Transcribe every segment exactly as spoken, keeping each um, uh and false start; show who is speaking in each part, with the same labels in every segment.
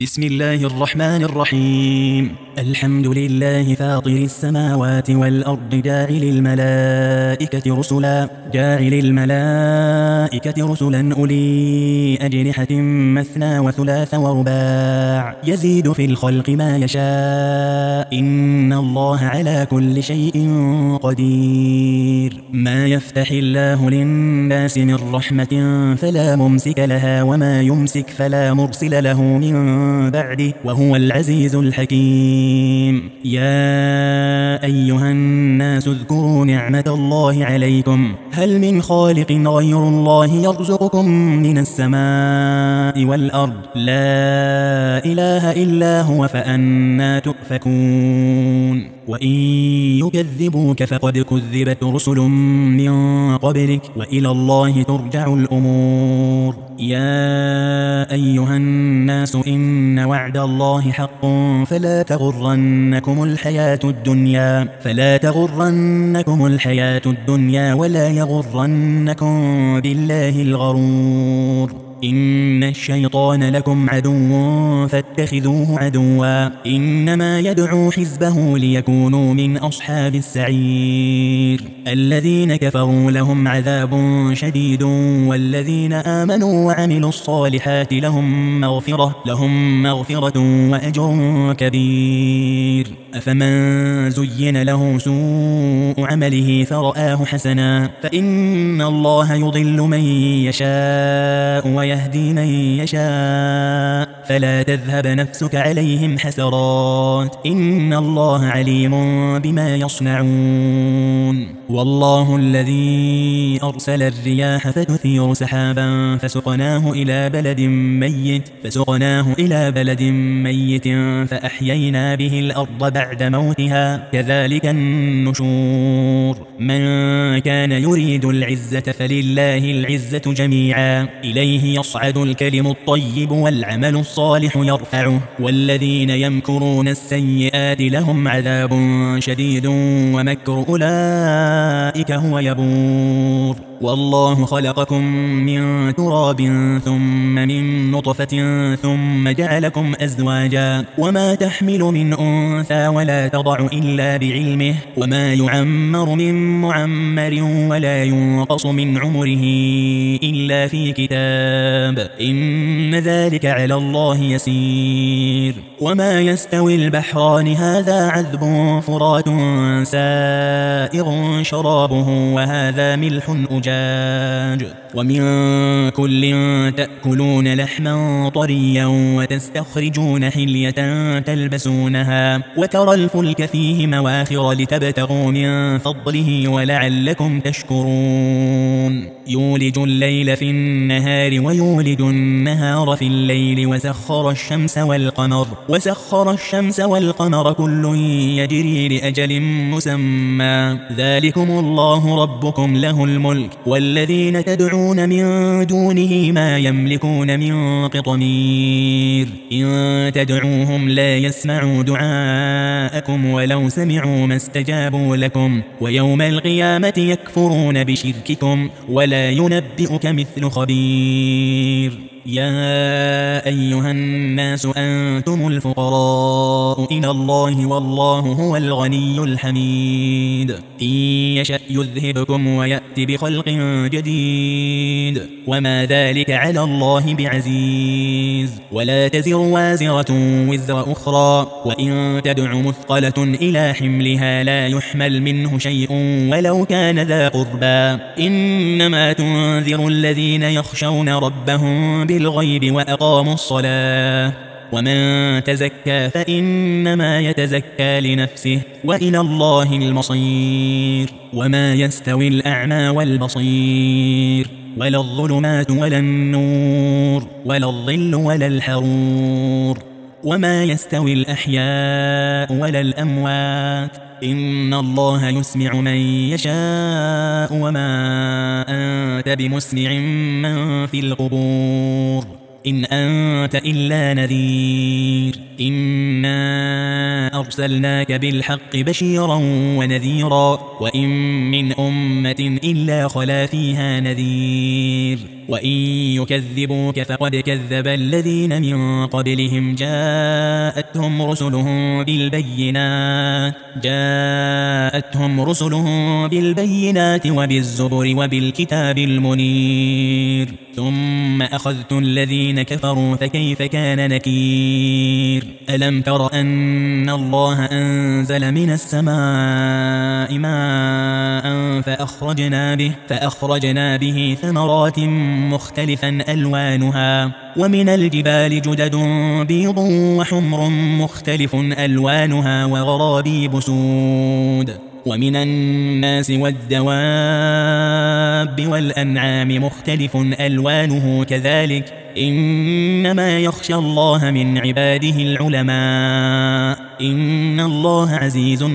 Speaker 1: بسم الله الرحمن الرحيم. الحمد لله فاطر السماوات والأرض جاعل الملائكة رسلا جاعل الملائكة رسلا أولي أجنحة مثنى وثلاث ورباع يزيد في الخلق ما يشاء إن الله على كل شيء قدير. ما يفتح الله للناس من رحمة فلا ممسك لها وما يمسك فلا مرسل له من بعده وهو العزيز الحكيم. يا أيها الناس اذكروا نعمة الله عليكم هل من خالق غير الله يرزقكم من السماء والأرض لا إله إلا هو فأنى تؤفكون. وإن يكذبوك فقد كذبت رسل من قبلك وإلى الله ترجع الأمور. يا أيها الناس إن وعد الله حق فلا تغرنكم الحياة الدنيا فلا تغرنكم الحياة الدنيا ولا يغرنكم بالله الغرور. إن الشيطان لكم عدو فاتخذوه عدوا إنما يدعو حزبه ليكونوا من أصحاب السعير. الذين كفروا لهم عذاب شديد والذين آمنوا وعملوا الصالحات لهم مغفرة لهم مغفرة وأجر كبير. أفمن زين له سوء عمله فرآه حسنا فإن الله يضل من يشاء ويهدي من يشاء فلا تذهب نفسك عليهم حسرات إن الله عليم بما يصنعون. والله الذي أرسل الرياح فتثير سحابا فسقناه إلى بلد ميت فسقناه إلى بلد ميت فأحيينا به الأرض بعد موتها كذلك النشور. من كان يريد العزة فلله العزة جميعا إليه يصعد الكلم الطيب والعمل الصالح يرفعه والذين يمكرون السيئات لهم عذاب شديد ومكر أولئك هو يبور. والله خلقكم من تراب ثم من نطفة ثم جعلكم أزواجا وما تحمل من أنثى ولا تضع إلا بعلمه وما يعمر من معمر ولا ينقص من عمره إلا في كتاب إن ذلك على الله يسير. وما يستوي البحران هذا عذب فرات سائغ شرابه وهذا ملح أجاج ومن كل تأكلون لحما طريا وتستخرجون حلية تلبسونها وترى الفلك فيه مواخر لتبتغوا من فضله ولعلكم تشكرون. يولج الليل في النهار ويولج النهار في الليل وسخر الشمس والقمر وسخر الشمس والقمر كل يجري لأجل مسمى ذلكم الله ربكم له الملك والذين تدعون من دونه ما يملكون من قطمير إن تدعوهم لا يسمعوا دعاءكم ولو سمعوا ما استجابوا لكم ويوم القيامة يكفرون بشرككم ولا ينبئك مثل خبير. يا أيها الناس أنتم الفقراء إلى الله والله هو الغني الحميد. إن يشأ يذهبكم ويأتي بخلق جديد وما ذلك على الله بعزيز. ولا تزر وازرة وزر أخرى وإن تدع مثقلة إلى حملها لا يحمل منه شيء ولو كان ذا قربى إنما تنذر الذين يخشون ربهم بالغيب وأقاموا الصلاة ومن تزكى فإنما يتزكى لنفسه وإلى الله المصير. وما يستوي الأعمى والبصير ولا الظلمات ولا النور ولا الظل ولا الحرور وما يستوي الأحياء ولا الأموات إن الله يسمع من يشاء وما أنت بمسمع من في القبور إن أنت إلا نذير. إنا أرسلناك بالحق بشيرا ونذيرا وإن من أمة إلا خلا فيها نذير وإن يكذبوك فقد كذب الذين من قبلهم جاءتهم رسلهم بالبينات جاءتهم رسلهم بالبينات وبالزبر وبالكتاب المنير ثم أخذت الذين كفروا فكيف كان نكير ألم تر أن الله أنزل من السماء ماء فأخرجنا به فأخرجنا به ثمرات مختلفا ألوانها ومن الجبال جدد بيض وحمر مختلف ألوانها وغرابيب سود ومن الناس والدواب والأنعام مختلف ألوانه كذلك إنما يخشى الله من عباده العلماء إن الله عزيز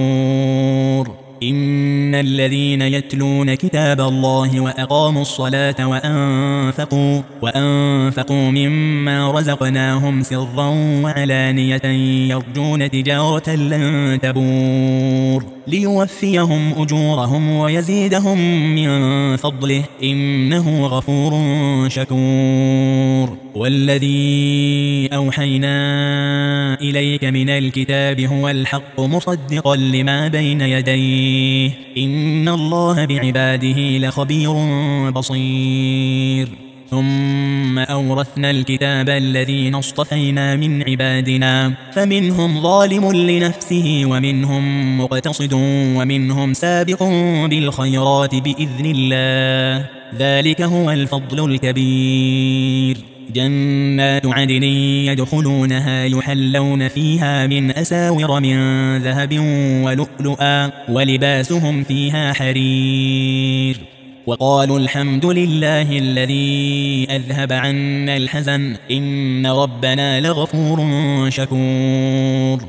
Speaker 1: غفور إن الذين يتلون كتاب الله وأقاموا الصلاة وأنفقوا, وأنفقوا مما رزقناهم سرا وعلانية يرجون تجارة لن تبور ليوفيهم أجورهم ويزيدهم من فضله إنه غفور شكور والذي أوحينا إليك من الكتاب هو الحق مصدقا لما بين يديه إن الله بعباده لخبير بصير ثم أورثنا الكتاب الذين اصطفينا من عبادنا فمنهم ظالم لنفسه ومنهم مقتصد ومنهم سابق بالخيرات بإذن الله ذلك هو الفضل الكبير جنات عدن يدخلونها يحلون فيها من أساور من ذهب ولؤلؤا ولباسهم فيها حرير وقالوا الحمد لله الذي أذهب عنا الحزن إن ربنا لغفور شكور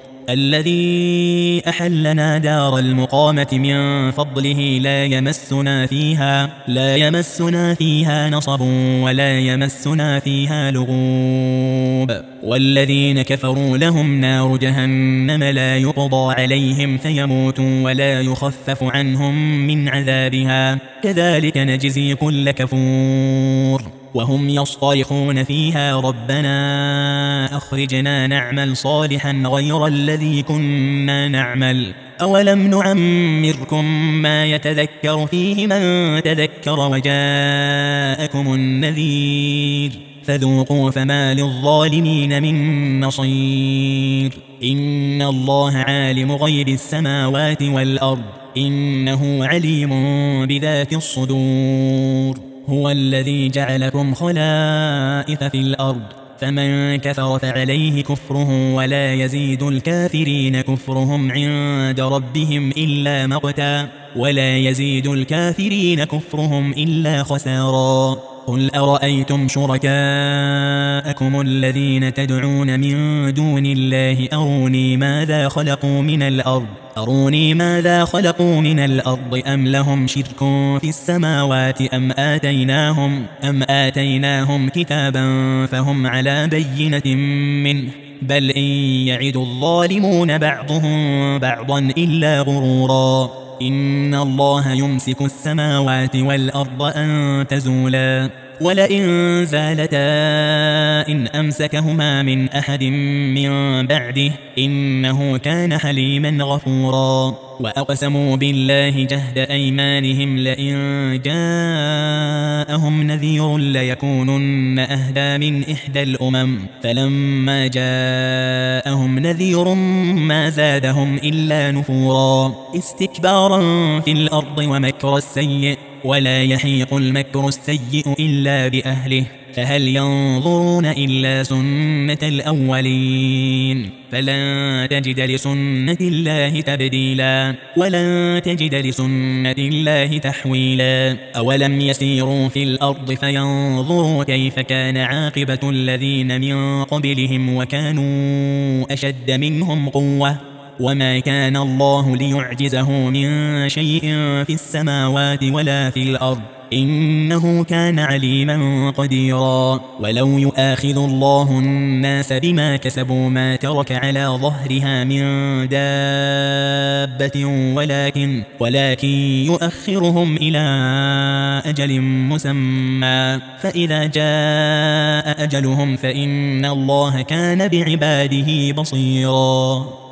Speaker 1: الذي أحلنا دار المقامة من فضله لا يمسنا فيها لا يمسنا فيها نصب ولا يمسنا فيها لغوب والذين كفروا لهم نار جهنم لا يقضى عليهم فيموتوا ولا يخفف عنهم من عذابها كذلك نجزي كل كفور وهم يصطرخون فيها ربنا أخرجنا نعمل صالحا غير الذي كنا نعمل أولم نعمركم ما يتذكر فيه من تذكر وجاءكم النذير فذوقوا فما للظالمين من نصير إن الله عالم غيب السماوات والأرض إنه عليم بذات الصدور هو الذي جعلكم خلائف في الأرض فمن كفر فعليه كفره ولا يزيد الكافرين كفرهم عند ربهم إلا مقتا ولا يزيد الكافرين كفرهم إلا خسارا قل أرأيتم شركاءكم الذين تدعون من دون الله أروني ماذا خلقوا من الأرض أروني ماذا خلقوا من الأرض أم لهم شرك في السماوات أم آتيناهم أم آتيناهم كتابا فهم على بينة منه بل إن يعد الظالمون بعضهم بعضا إلا غرورا إن الله يمسك السماوات والأرض أن تزولا ولئن زالتا إن أمسكهما من أحد من بعده إنه كان حليما غفورا وأقسموا بالله جهد أيمانهم لئن جاءهم نذير ليكونن أهدى من إحدى الأمم فلما جاءهم نذير ما زادهم إلا نفورا استكبارا في الأرض ومكر السيء ولا يحيق المكر السيء إلا بأهله فهل ينظرون إلا سنة الأولين فلن تجد لسنة الله تبديلا ولن تجد لسنة الله تحويلا أولم يسيروا في الأرض فينظروا كيف كان عاقبة الذين من قبلهم وكانوا أشد منهم قوة وما كان الله ليعجزه من شيء في السماوات ولا في الأرض إنه كان عليما قديرا ولو يؤاخذ الله الناس بما كسبوا ما ترك على ظهرها من دابة ولكن, ولكن يؤخرهم إلى أجل مسمى فإذا جاء أجلهم فإن الله كان بعباده بصيرا